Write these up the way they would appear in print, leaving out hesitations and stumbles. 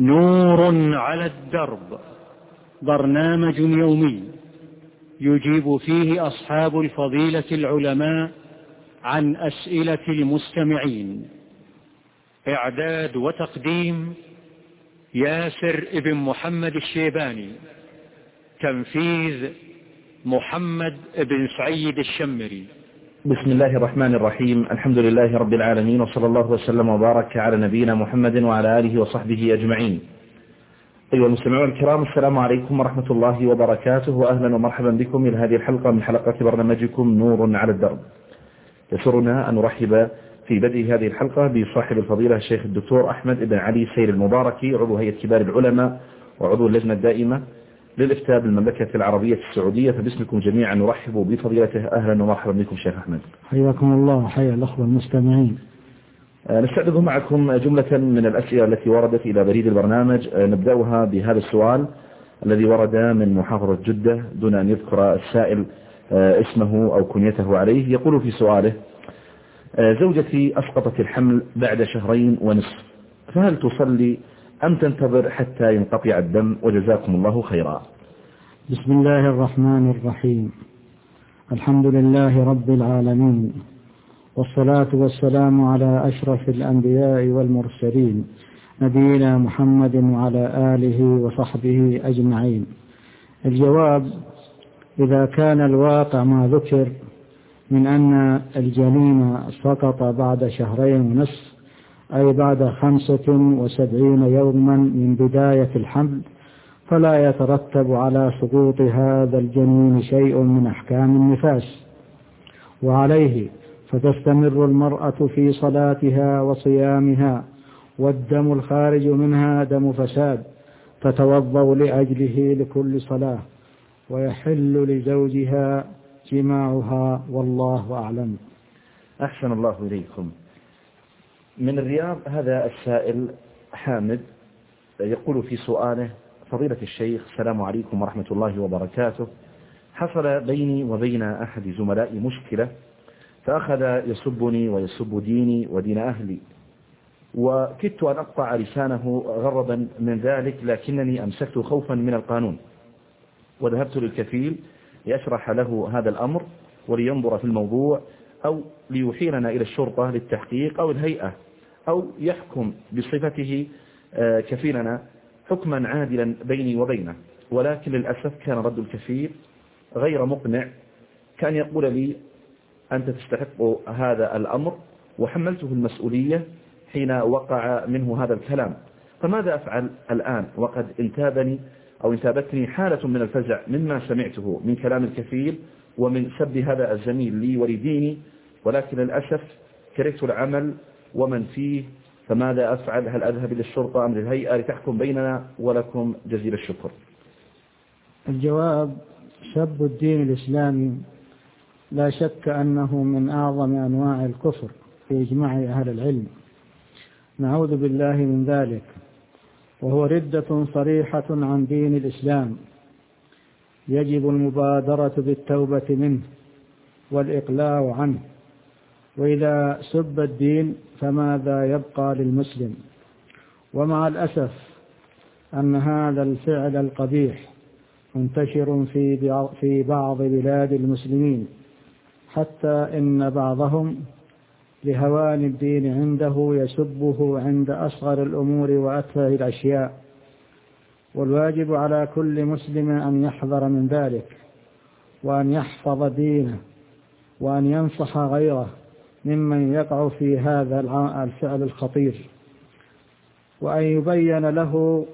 نور على الدرب، برنامج يومي يجيب فيه أصحاب الفضيلة العلماء عن أسئلة المستمعين. إعداد وتقديم ياسر ابن محمد الشيباني. تنفيذ محمد بن سعيد الشمري. بسم الله الرحمن الرحيم. الحمد لله رب العالمين، وصلى الله وسلم وبارك على نبينا محمد وعلى آله وصحبه أجمعين. أيها المستمعون الكرام، السلام عليكم ورحمة الله وبركاته، وأهلا ومرحبا بكم إلى هذه الحلقة من حلقات برنامجكم نور على الدرب. يسرنا أن نرحب في بدء هذه الحلقة بصاحب الفضيلة الشيخ الدكتور أحمد بن علي سير المباركي، عضو هيئة كبار العلماء وعضو اللجنة الدائمة للإفتاء بالمملكة العربية السعودية. فباسمكم جميعا نرحب بفضيلته. أهلا ومرحبا بكم شيخ أحمد. حياكم الله، حيا الأخوة المستمعين. نستعرض معكم جملة من الأسئلة التي وردت إلى بريد البرنامج. نبدأها بهذا السؤال الذي ورد من محافظة جدة دون أن يذكر السائل اسمه أو كنيته عليه. يقول في سؤاله: زوجتي أسقطت الحمل بعد 2.5 شهور، فهل تصلي أم تنتظر حتى ينقطع الدم؟ وجزاكم الله خيرا. بسم الله الرحمن الرحيم. الحمد لله رب العالمين، والصلاة والسلام على أشرف الأنبياء والمرسلين، نبينا محمد وعلى آله وصحبه أجمعين. الجواب: إذا كان الواقع ما ذكر من أن الجنين سقط بعد 2.5 شهور، أي بعد 75 يوما من بداية الحمل، فلا يترتب على سقوط هذا الجنين شيء من أحكام النفاس، وعليه فتستمر المرأة في صلاتها وصيامها، والدم الخارج منها دم فساد، تتوضأ لأجله لكل صلاة، ويحل لزوجها جماعها، والله أعلم. أحسن الله إليكم. من الرياض هذا السائل حامد يقول في سؤاله: فضيلة الشيخ، السلام عليكم ورحمة الله وبركاته. حصل بيني وبين أحد زملائي مشكلة، فأخذ يسبني ويسب ديني ودين أهلي، وكدت أن أقطع لسانه غرضا من ذلك، لكنني أمسكت خوفا من القانون، وذهبت للكفيل لأشرح له هذا الأمر ولينظر في الموضوع، أو ليحيلنا إلى الشرطة للتحقيق أو الهيئة، أو يحكم بصفته كفيلنا حكما عادلا بيني وبينه. ولكن للأسف كان رد الكفيل غير مقنع، كان يقول لي: أنت تستحق هذا الأمر، وحملته المسؤولية حين وقع منه هذا الكلام. فماذا أفعل الآن وقد انتابتني حالة من الفزع مما سمعته من كلام الكفيل ومن سب هذا الزميل لي ولديني، ولكن للأسف كرهت العمل ومن فيه، فماذا أفعل؟ هل أذهب إلى الشرطة أم للهيئة لتحكم بيننا؟ ولكم جزيل الشكر. الجواب: سب الدين الإسلامي لا شك أنه من أعظم أنواع الكفر في إجماع أهل العلم، نعوذ بالله من ذلك، وهو ردة صريحة عن دين الإسلام، يجب المبادرة بالتوبة منه والإقلاع عنه. وإذا سب الدين فماذا يبقى للمسلم؟ ومع الأسف أن هذا الفعل القبيح منتشر في بعض بلاد المسلمين، حتى إن بعضهم لهوان الدين عنده يسبه عند أصغر الأمور وأتفه الأشياء. والواجب على كل مسلم أن يحذر من ذلك، وأن يحفظ دينه، وأن ينصح غيره ممن يقع في هذا الفعل الخطير، وأن يبين له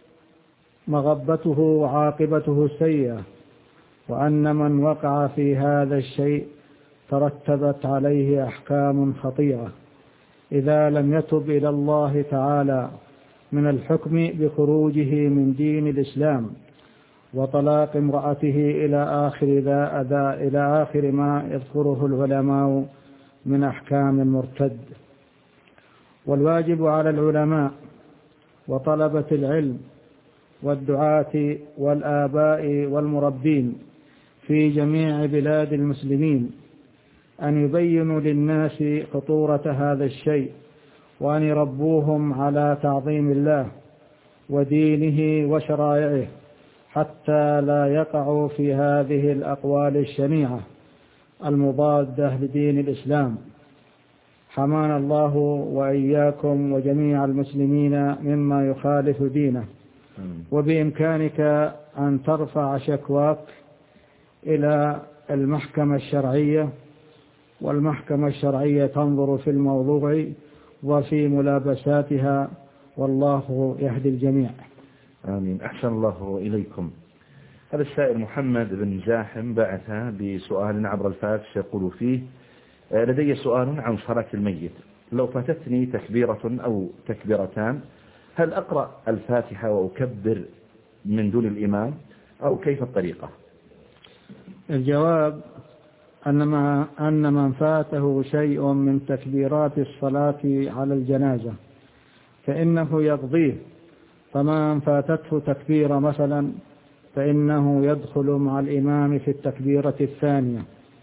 مغبته وعاقبته السيئة، وأن من وقع في هذا الشيء ترتبت عليه أحكام خطيرة إذا لم يتب إلى الله تعالى من الحكم بخروجه من دين الإسلام وطلاق امرأته إلى آخر ما يذكره العلماء من أحكام المرتد. والواجب على العلماء وطلبة العلم والدعاة والآباء والمربين في جميع بلاد المسلمين أن يبينوا للناس خطورة هذا الشيء، وأن يربوهم على تعظيم الله ودينه وشرائعه، حتى لا يقعوا في هذه الأقوال الشنيعة المضادة لدين الإسلام. حمانا الله وإياكم وجميع المسلمين مما يخالف دينه. وبإمكانك أن ترفع شكواك إلى المحكمة الشرعية، والمحكمة الشرعية تنظر في الموضوع وفي ملابساتها، والله يهدي الجميع. آمين. أحسن الله إليكم. هذا السائل محمد بن زاحم بعث بسؤال عبر الفاكس يقول فيه: لدي سؤال عن صلاة الميت. لو فاتتني تكبيرة أو تكبيرتان، هل أقرأ الفاتحة وأكبر من دون الإمام، أو كيف الطريقة؟ الجواب أن من فاته شيء من تكبيرات الصلاة على الجنازة فإنه يقضيه. فمن فاتته تكبيرة مثلا فإنه يدخل مع الإمام في التكبيرة الثانية،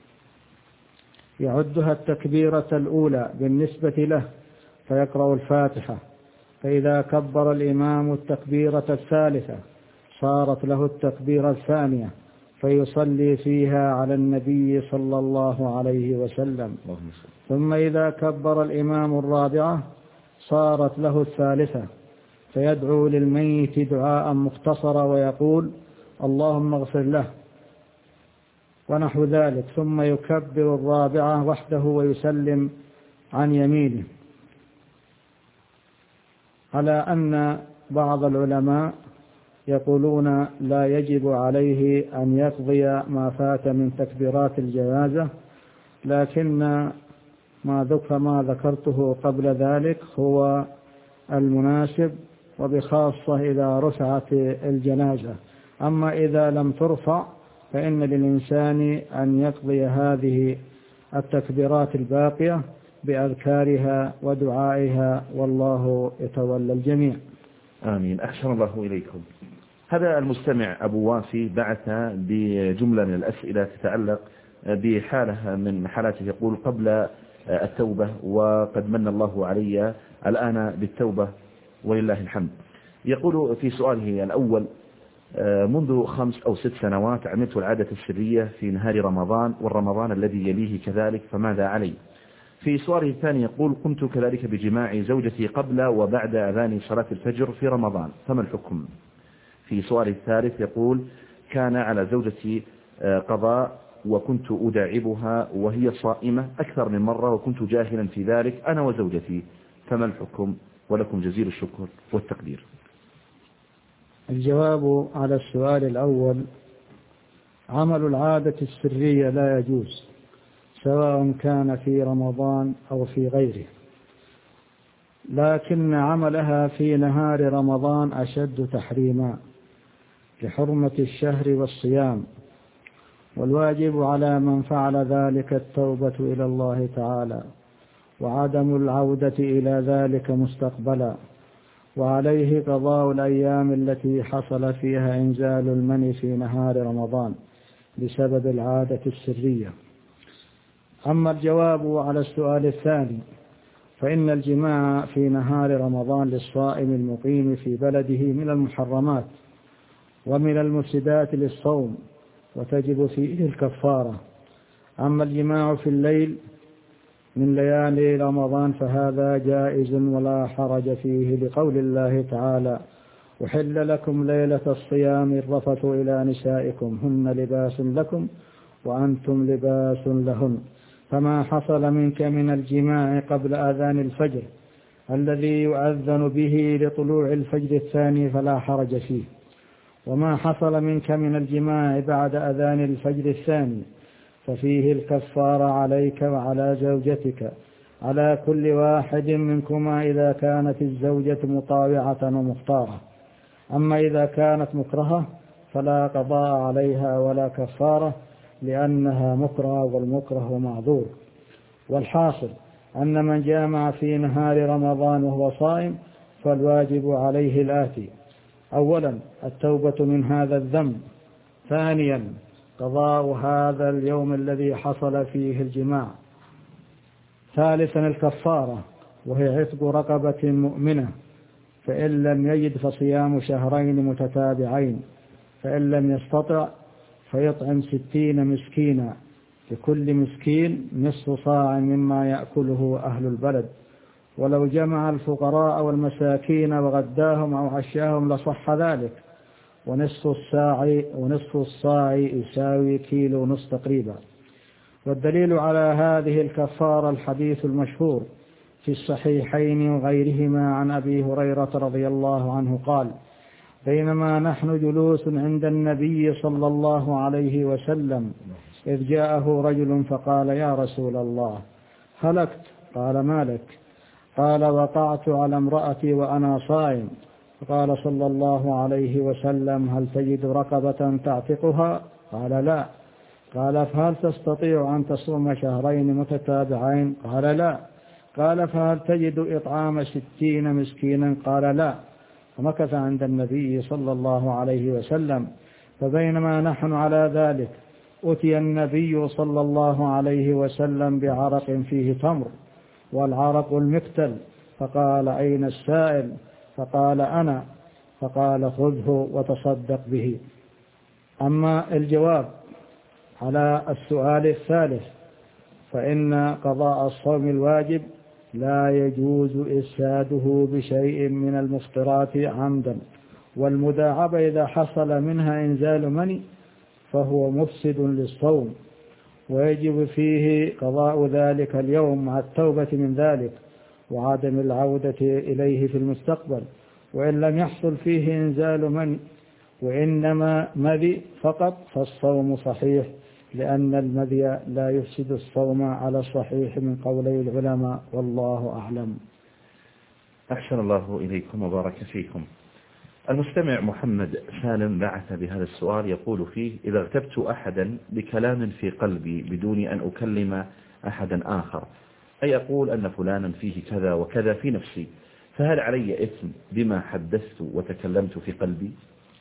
يعدها التكبيرة الأولى بالنسبة له فيقرأ الفاتحة، فإذا كبر الإمام التكبيرة الثالثة صارت له التكبيرة الثانية فيصلي فيها على النبي صلى الله عليه وسلم. ثم إذا كبر الإمام الرابعة صارت له الثالثة فيدعو للميت دعاء مختصرا ويقول: اللهم اغفر له ونحو ذلك، ثم يكبر الرابعة وحده ويسلم عن يمينه. على أن بعض العلماء يقولون لا يجب عليه أن يقضي ما فات من تكبيرات الجنازة، لكن ما ذكرته قبل ذلك هو المناسب، وبخاصة إذا رفعت الجنازة. أما إذا لم ترفع فإن للإنسان أن يقضي هذه التكبيرات الباقية بأذكارها ودعائها، والله يتولى الجميع. آمين. أحسن الله إليكم. هذا المستمع أبو وافي بعث بجملة من الأسئلة تتعلق بحالة من حالاته. يقول: قبل التوبة وقد من الله علي الآن بالتوبة ولله الحمد. يقول في سؤاله الأول: منذ 5 أو 6 سنوات عملت العادة السرية في نهار رمضان والرمضان الذي يليه كذلك، فماذا علي؟ في سؤاله الثاني يقول: قمت كذلك بجماع زوجتي قبل وبعد أذان صلاة الفجر في رمضان، فما الحكم؟ في سؤاله الثالث يقول: كان على زوجتي قضاء وكنت أداعبها وهي صائمة أكثر من مرة وكنت جاهلا في ذلك أنا وزوجتي، فما الحكم؟ ولكم جزيل الشكر والتقدير. الجواب على السؤال الأول: عمل العادة السرية لا يجوز، سواء كان في رمضان أو في غيره، لكن عملها في نهار رمضان أشد تحريما لحرمة الشهر والصيام، والواجب على من فعل ذلك التوبة إلى الله تعالى وعدم العودة إلى ذلك مستقبلا، وعليه قضاء الأيام التي حصل فيها إنزال المني في نهار رمضان بسبب العادة السرية. أما الجواب على السؤال الثاني فإن الجماع في نهار رمضان للصائم المقيم في بلده من المحرمات ومن المفسدات للصوم، وتجب فيه الكفارة. أما الجماع في الليل من ليالي رمضان فهذا جائز ولا حرج فيه، لقول الله تعالى: أحل لكم ليلة الصيام الرفث إلى نسائكم هن لباس لكم وأنتم لباس لهن. فما حصل منك من الجماع قبل أذان الفجر الذي يؤذن به لطلوع الفجر الثاني فلا حرج فيه، وما حصل منك من الجماع بعد أذان الفجر الثاني ففيه الكفارة عليك وعلى زوجتك على كل واحد منكما إذا كانت الزوجة مطاوعة ومختارة. أما إذا كانت مكرهة فلا قضاء عليها ولا كفارة، لأنها مكرهة والمكره معذور. والحاصل أن من جامع في نهار رمضان وهو صائم فالواجب عليه الآتي: أولا التوبة من هذا الذنب، ثانيا قضاء هذا اليوم الذي حصل فيه الجماع، ثالثا الكفارة وهي عتق رقبة مؤمنة، فإن لم يجد فصيام شهرين متتابعين، فإن لم يستطع فيطعم 60 مسكينا، لكل مسكين نصف صاع مما يأكله أهل البلد. ولو جمع الفقراء والمساكين وغداهم أو عشاهم لصح ذلك، ونصف الصاع يساوي كيلو ونصف تقريبا. والدليل على هذه الكفارة الحديث المشهور في الصحيحين وغيرهما عن أبي هريرة رضي الله عنه قال: بينما نحن جلوس عند النبي صلى الله عليه وسلم إذ جاءه رجل فقال: يا رسول الله، هلكت. قال: ما لك؟ قال: وقعت على امرأتي وأنا صائم. فقال صلى الله عليه وسلم: هل تجد رقبة تعتقها؟ قال: لا. قال: فهل تستطيع أن تصوم شهرين متتابعين؟ قال: لا. قال: فهل تجد إطعام 60 مسكينا؟ قال: لا. فمكث عند النبي صلى الله عليه وسلم، فبينما نحن على ذلك أتي النبي صلى الله عليه وسلم بعرق فيه تمر، والعرق المكتل، فقال: أين السائل؟ فقال: أنا. فقال: خذه وتصدق به. أما الجواب على السؤال الثالث، فإن قضاء الصوم الواجب لا يجوز إفساده بشيء من المفطرات عمدا، والمداعبة إذا حصل منها إنزال مني فهو مفسد للصوم، ويجب فيه قضاء ذلك اليوم مع التوبة من ذلك وعدم العودة إليه في المستقبل. وإن لم يحصل فيه إنزال مني وإنما مذي فقط فالصوم صحيح، لأن المذي لا يفسد الصوم على الصحيح من قولي العلماء، والله أعلم. أحسن الله إليكم وبارك فيكم. المستمع محمد سالم بعث بهذا السؤال يقول فيه: إذا اغتبت أحدا بكلام في قلبي بدون أن أكلم أحدا آخر، أي أقول أن فلانا فيه كذا وكذا في نفسي، فهل علي إثم بما حدثت وتكلمت في قلبي؟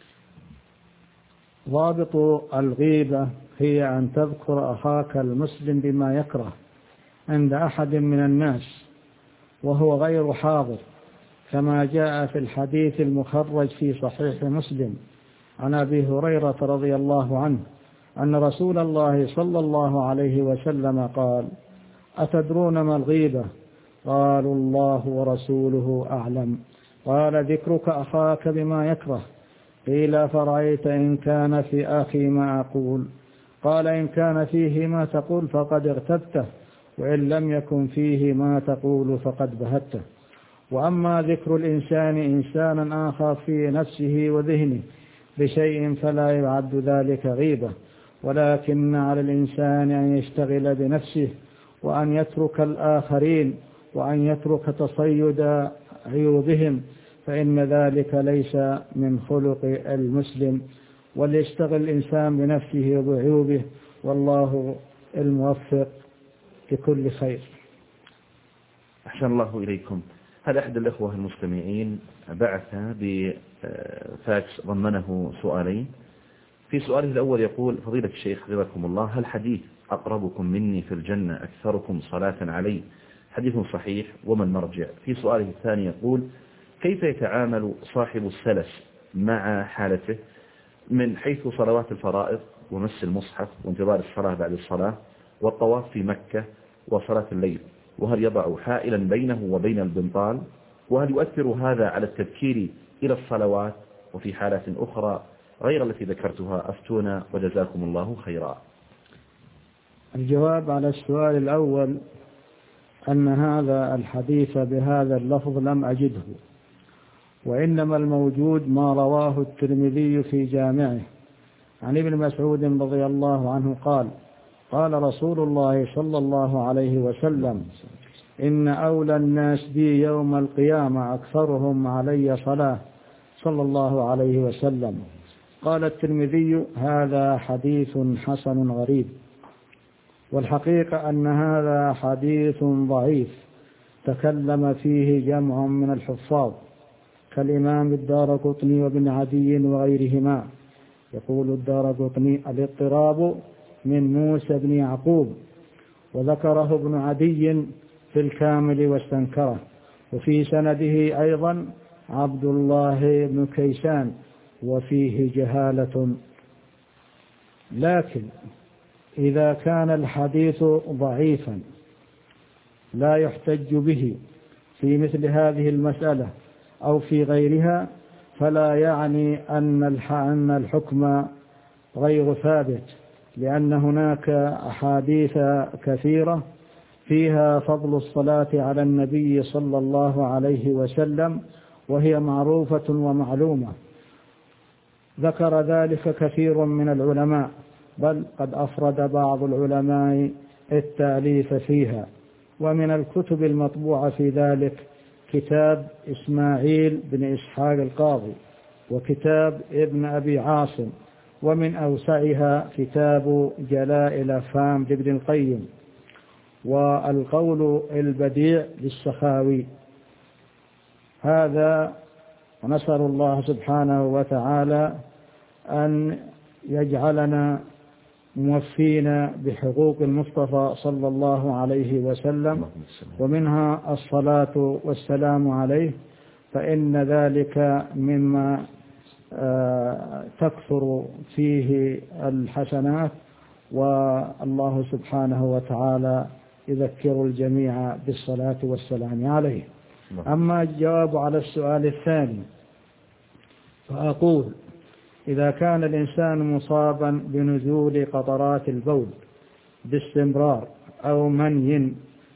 ضابط الغيبة هي أن تذكر أخاك المسلم بما يكره عند أحد من الناس وهو غير حاضر، كما جاء في الحديث المخرج في صحيح مسلم عن أبي هريرة رضي الله عنه أن رسول الله صلى الله عليه وسلم قال: أتدرون ما الغيبة؟ قالوا: الله ورسوله أعلم. قال: ذكرك أخاك بما يكره. قيل: فرأيت إن كان في أخي ما أقول؟ قال: إن كان فيه ما تقول فقد اغتبته، وإن لم يكن فيه ما تقول فقد بهته. وأما ذكر الإنسان إنسانا آخر في نفسه وذهنه بشيء فلا يعد ذلك غيبة، ولكن على الإنسان أن يشتغل بنفسه وأن يترك الآخرين وأن يترك تصيد عيوبهم، فإن ذلك ليس من خلق المسلم، وليشتغل الإنسان بنفسه وبعيوبه، والله الموفق لكل خير. أحسن الله إليكم. هذا أحد الأخوة المستمعين بعث بفاكس ضمنه سؤالين. في سؤاله الأول يقول: فضيلة الشيخ حفظكم الله، هل حديث أقربكم مني في الجنة أكثركم صلاة علي حديث صحيح وما المرجع؟ في سؤاله الثاني يقول: كيف يتعامل صاحب السلس مع حالته من حيث صلوات الفرائض ومس المصحف وانتظار الصلاة بعد الصلاة والطواف في مكة وصلاة الليل؟ وهل يضع حائلا بينه وبين البنطال؟ وهل يؤثر هذا على التذكير إلى الصلوات؟ وفي حالة أخرى غير التي ذكرتها أفتونا وجزاكم الله خيرا. الجواب على السؤال الأول أن هذا الحديث بهذا اللفظ لم أجده، وإنما الموجود ما رواه الترمذي في جامعه عن ابن مسعود رضي الله عنه قال: قال رسول الله صلى الله عليه وسلم: إن أولى الناس بي يوم القيامة أكثرهم علي صلاة، صلى الله عليه وسلم. قال الترمذي: هذا حديث حسن غريب. والحقيقة أن هذا حديث ضعيف تكلم فيه جمع من الحفاظ كالإمام الدارقطني وابن عدي وغيرهما. يقول الدارقطني: الاضطراب من موسى بن يعقوب، وذكره ابن عدي في الكامل واستنكره. وفي سنده أيضا عبد الله بن كيسان وفيه جهالة. لكن إذا كان الحديث ضعيفا لا يحتج به في مثل هذه المسألة أو في غيرها فلا يعني أن الحكم غير ثابت، لأن هناك أحاديث كثيرة فيها فضل الصلاة على النبي صلى الله عليه وسلم، وهي معروفة ومعلومة، ذكر ذلك كثير من العلماء، بل قد أفرد بعض العلماء التأليف فيها. ومن الكتب المطبوعة في ذلك كتاب إسماعيل بن إسحاق القاضي، وكتاب ابن أبي عاصم، ومن أوسعها كتاب جلاء الأفهام لابن القيم، والقول البديع للسخاوي. هذا ونسأل الله سبحانه وتعالى أن يجعلنا موفين بحقوق المصطفى صلى الله عليه وسلم، ومنها الصلاة والسلام عليه، فإن ذلك مما تكثر فيه الحسنات، والله سبحانه وتعالى يذكر الجميع بالصلاة والسلام عليه. أما الجواب على السؤال الثاني فأقول: إذا كان الإنسان مصابا بنزول قطرات البول باستمرار أو مني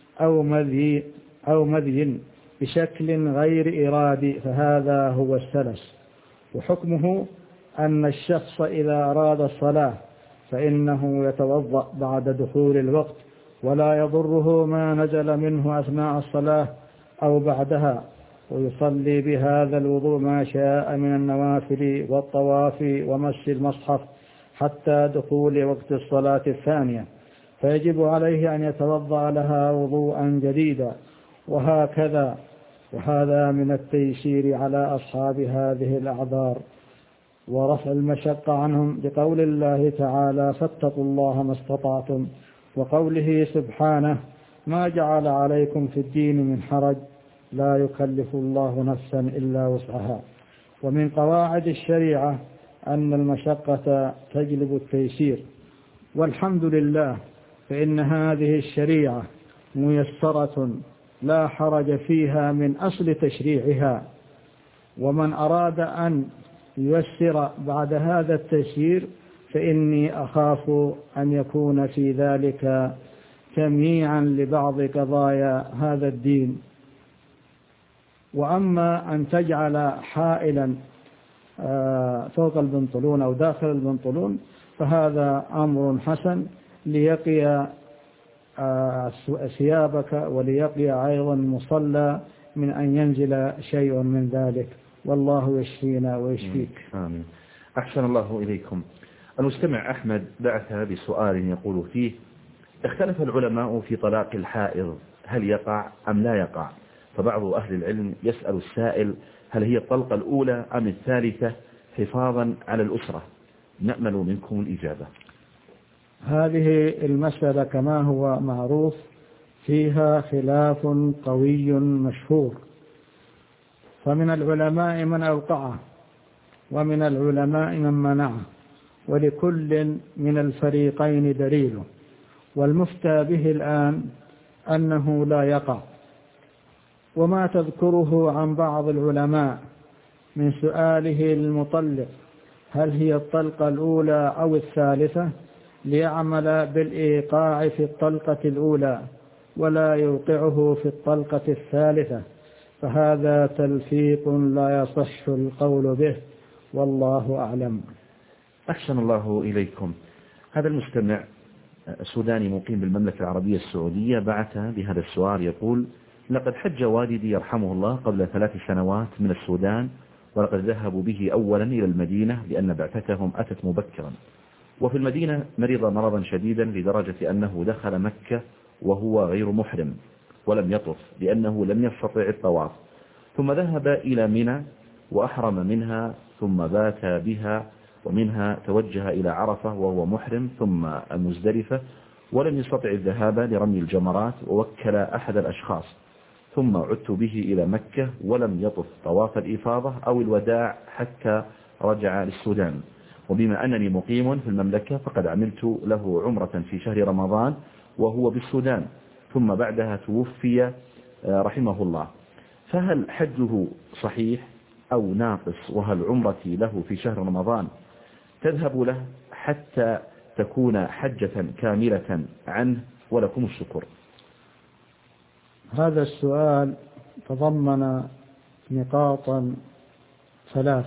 أو مذي بشكل غير إرادي فهذا هو السلس، وحكمه أن الشخص إذا أراد الصلاة فإنه يتوضأ بعد دخول الوقت، ولا يضره ما نزل منه أثناء الصلاة أو بعدها، ويصلي بهذا الوضوء ما شاء من النوافل والطواف ومس المصحف حتى دخول وقت الصلاة الثانية، فيجب عليه أن يتوضأ لها وضوءا جديدا، وهكذا. وهذا من التيسير على أصحاب هذه الأعذار ورفع المشقة عنهم، بقول الله تعالى: فاتقوا الله ما استطعتم، وقوله سبحانه: ما جعل عليكم في الدين من حرج، لا يكلف الله نفسا إلا وسعها. ومن قواعد الشريعة أن المشقة تجلب التيسير، والحمد لله فإن هذه الشريعة ميسرة لا حرج فيها من أصل تشريعها، ومن أراد أن ييسر بعد هذا التيسير فإني أخاف أن يكون في ذلك تمييعا لبعض قضايا هذا الدين. وأما أن تجعل حائلا فوق البنطلون أو داخل البنطلون فهذا أمر حسن ليقي ثيابك وليقي أيضا مصلى من أن ينزل شيء من ذلك، والله يشفينا ويشفيك. آمين. أحسن الله إليكم. المستمع أحمد بعث بسؤال يقول فيه: اختلف العلماء في طلاق الحائض، هل يقع أم لا يقع؟ فبعض أهل العلم يسأل السائل: هل هي الطلقة الأولى أم الثالثة، حفاظا على الأسرة؟ نأمل منكم الإجابة. هذه المسألة كما هو معروف فيها خلاف قوي مشهور، فمن العلماء من أوقعه ومن العلماء من منعه، ولكل من الفريقين دليله، والمفتى به الآن أنه لا يقع. وما تذكره عن بعض العلماء من سؤاله المطلق هل هي الطلقة الأولى أو الثالثة ليعمل بالإيقاع في الطلقة الأولى ولا يوقعه في الطلقة الثالثة، فهذا تلفيق لا يصح القول به، والله أعلم. أحسن الله إليكم. هذا المستمع سوداني مقيم بالمملكة العربية السعودية بعث بهذا السؤال يقول: لقد حج والدي يرحمه الله قبل 3 سنوات من السودان، ولقد ذهبوا به أولا إلى المدينة لأن بعثتهم أتت مبكرا، وفي المدينة مرض مرضا شديدا لدرجة أنه دخل مكة وهو غير محرم ولم يطف لأنه لم يستطع الطواف، ثم ذهب إلى منى وأحرم منها ثم بات بها، ومنها توجه إلى عرفة وهو محرم ثم المزدلفة، ولم يستطع الذهاب لرمي الجمرات، ووكل أحد الأشخاص ثم عدت به إلى مكة ولم يطف طواف الإفاضة أو الوداع حتى رجع للسودان، وبما أنني مقيم في المملكة فقد عملت له عمرة في شهر رمضان وهو بالسودان، ثم بعدها توفي رحمه الله، فهل حجه صحيح أو ناقص؟ وهل عمرتي له في شهر رمضان تذهب له حتى تكون حجة كاملة عنه؟ ولكم الشكر. هذا السؤال تضمن نقاطا ثلاث.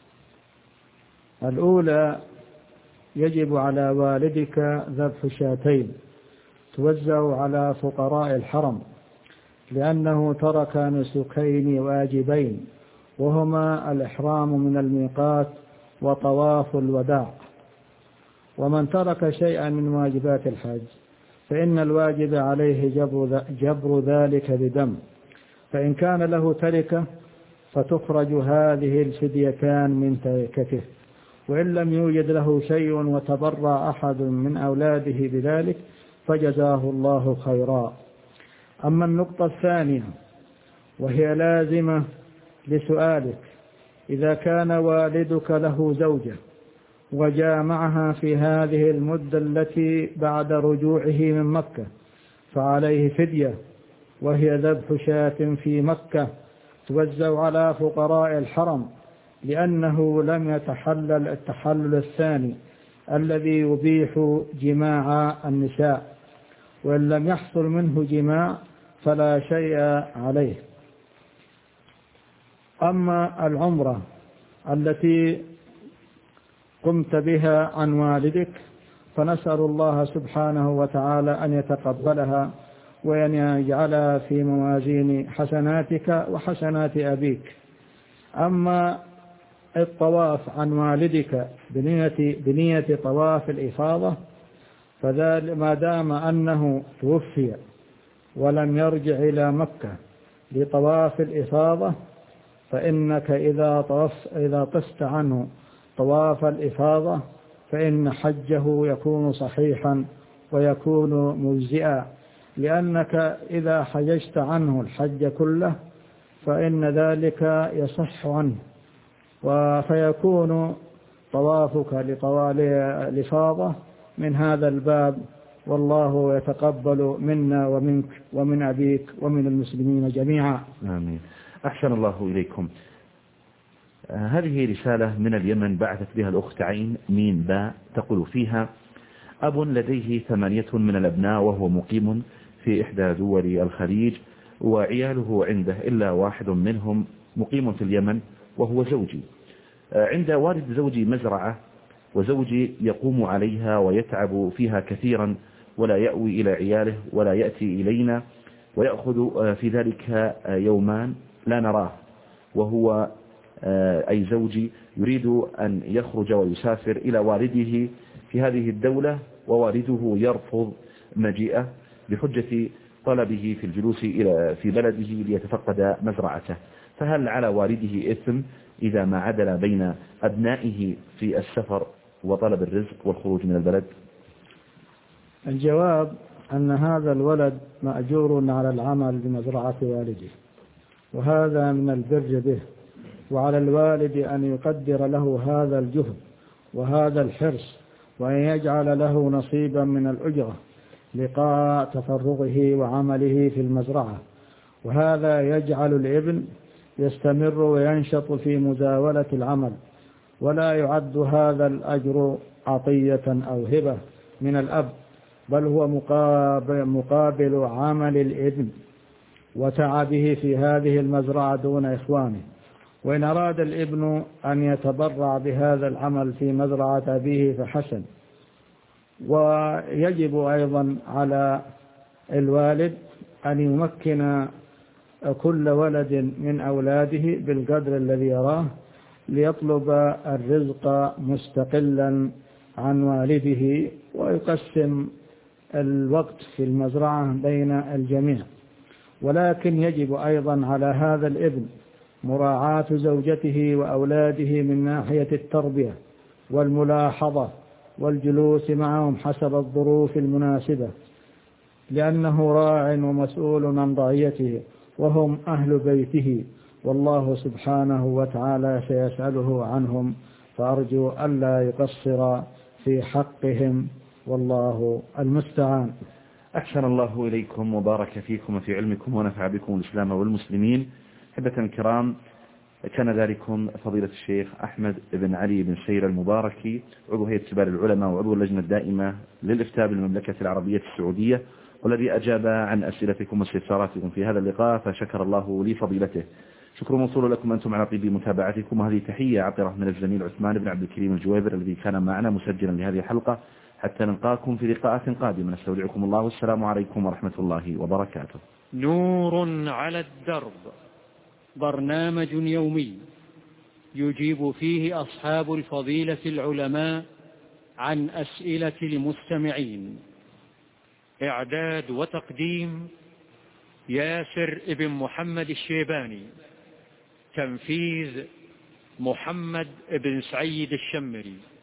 الأولى: يجب على والدك ذبح شاتين توزع على فقراء الحرم، لأنه ترك نسكين واجبين، وهما الإحرام من الميقات وطواف الوداع. ومن ترك شيئا من واجبات الحج فإن الواجب عليه جبر ذلك بدم، فإن كان له تركة فتخرج هذه الفديتان من تركته، وإن لم يوجد له شيء وتبرع أحد من أولاده بذلك فجزاه الله خيرا. أما النقطة الثانية وهي لازمة لسؤالك: إذا كان والدك له زوجة وجامعها في هذه المدة التي بعد رجوعه من مكة فعليه فدية، وهي ذبح شاة في مكة توزع على فقراء الحرم، لأنه لم يتحلل التحلل الثاني الذي يبيح جماع النساء، وإن لم يحصل منه جماع فلا شيء عليه. أما العمرة التي قمت بها عن والدك فنسأل الله سبحانه وتعالى أن يتقبلها وأن يجعلها في موازين حسناتك وحسنات أبيك. أما الطواف عن والدك بنية طواف الإفاضة فذلك ما دام أنه توفي ولم يرجع إلى مكة لطواف الإفاضة، فإنك إذا طفت عنه طواف الإفاضة فإن حجه يكون صحيحا ويكون مجزئا، لأنك إذا حججت عنه الحج كله فإن ذلك يصح عنه، فيكون طوافك للإفاضة من هذا الباب، والله يتقبل منا ومنك ومن أبيك ومن المسلمين جميعا. آمين. أحسن الله إليكم. هذه رسالة من اليمن بعثت بها الأخت عين ميم باء، تقول فيها: أب لديه 8 من الأبناء وهو مقيم في إحدى دول الخليج، وعياله عنده إلا واحد منهم مقيم في اليمن وهو زوجي. عند والد زوجي مزرعة، وزوجي يقوم عليها ويتعب فيها كثيرا ولا يأوي إلى عياله ولا يأتي إلينا، ويأخذ في ذلك يومان لا نراه، وهو أي زوجي يريد أن يخرج ويسافر إلى والده في هذه الدولة، ووالده يرفض مجيئه بحجة طلبه في الجلوس في بلده ليتفقد مزرعته، فهل على والده إثم إذا ما عدل بين أبنائه في السفر وطلب الرزق والخروج من البلد؟ الجواب أن هذا الولد مأجور على العمل بمزرعة والده، وهذا من البر به، وعلى الوالد أن يقدر له هذا الجهد وهذا الحرص، وأن يجعل له نصيبا من الأجرة لقاء تفرغه وعمله في المزرعة، وهذا يجعل الابن يستمر وينشط في مزاولة العمل، ولا يعد هذا الأجر عطية أو هبة من الأب، بل هو مقابل عمل الابن وتعبه في هذه المزرعة دون إخوانه. وإن أراد الابن أن يتبرع بهذا العمل في مزرعة أبيه فحسن. ويجب أيضا على الوالد أن يمكن كل ولد من أولاده بالقدر الذي يراه ليطلب الرزق مستقلا عن والده، ويقسم الوقت في المزرعة بين الجميع. ولكن يجب أيضا على هذا الابن مراعاة زوجته وأولاده من ناحية التربية والملاحظة والجلوس معهم حسب الظروف المناسبة، لأنه راع ومسؤول عن رعيته، وهم أهل بيته، والله سبحانه وتعالى سيسأله عنهم، فأرجو ألا يقصر في حقهم، والله المستعان. أحسن الله إليكم وبارك فيكم وفي علمكم ونفع بكم الإسلام والمسلمين. أحبة الكرام، كان ذلكم فضيلة الشيخ أحمد بن علي بن سير المباركي، عضو هيئة كبار العلماء وعضو اللجنة الدائمة للإفتاء بالمملكة العربية السعودية، والذي أجاب عن أسئلتكم واستفساراتكم في هذا اللقاء، فشكر الله لفضيلته. شكر موصول لكم أنتم على طيب متابعتكم، وهذه تحية عطرة من الزميل عثمان بن عبد الكريم الجويبر الذي كان معنا مسجلا لهذه الحلقة. حتى نلقاكم في لقاءات قادمة، نستودعكم الله والسلام عليكم ورحمة الله وبركاته. نور على الدرب، برنامج يومي يجيب فيه أصحاب الفضيلة العلماء عن أسئلة المستمعين. إعداد وتقديم ياسر ابن محمد الشيباني. تنفيذ محمد بن سعيد الشمري.